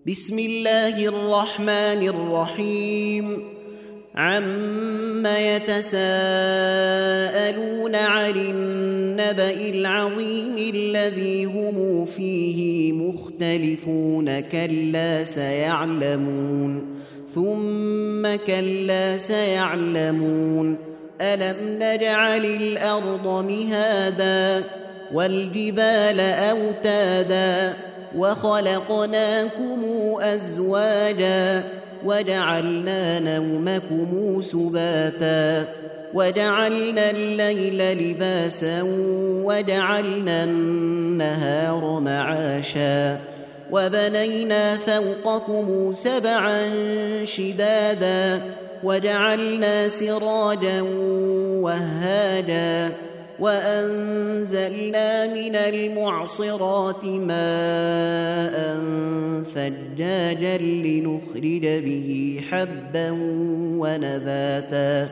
بسم الله الرحمن الرحيم عم يتساءلون عن النبأ العظيم الذي هم فيه مختلفون كلا سيعلمون ثم كلا سيعلمون ألم نجعل الأرض مهادا والجبال أوتادا وخلقناكم أزواجا وجعلنا نومكم سباتا وجعلنا الليل لباسا وجعلنا النهار معاشا وبنينا فوقكم سبعا شدادا وجعلنا سراجا وهاجا وأنزلنا من المعصرات ماء ثجاجا لنخرج به حبا ونباتا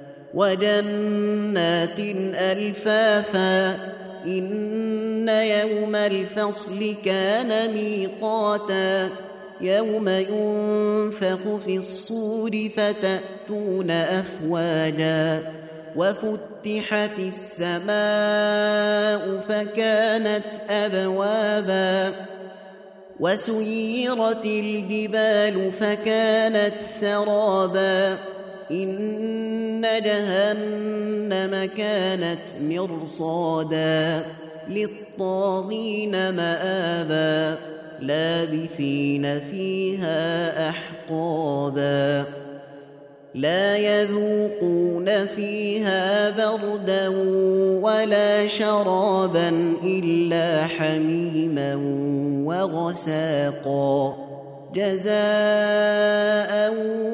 وجنات ألفافا إن يوم الفصل كان ميقاتا يوم ينفخ في الصور فتأتون أفواجا وفتحت السماء فكانت أبوابا وسيرت الجبال فكانت سرابا إن جهنم كانت مرصادا للطاغين مآبا لابثين فيها أحقابا لا يذوقون فيها بردا ولا شرابا إلا حميما وغساقا جزاء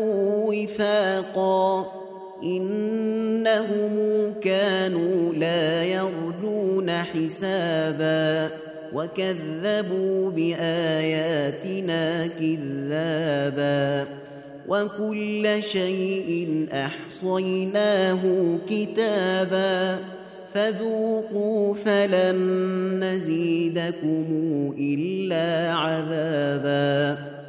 وفاقا إنهم كانوا لا يرجون حسابا وكذبوا بآياتنا كذابا وكل شيء أحصيناه كتابا فذوقوا فلن نزيدكم إلا عذابا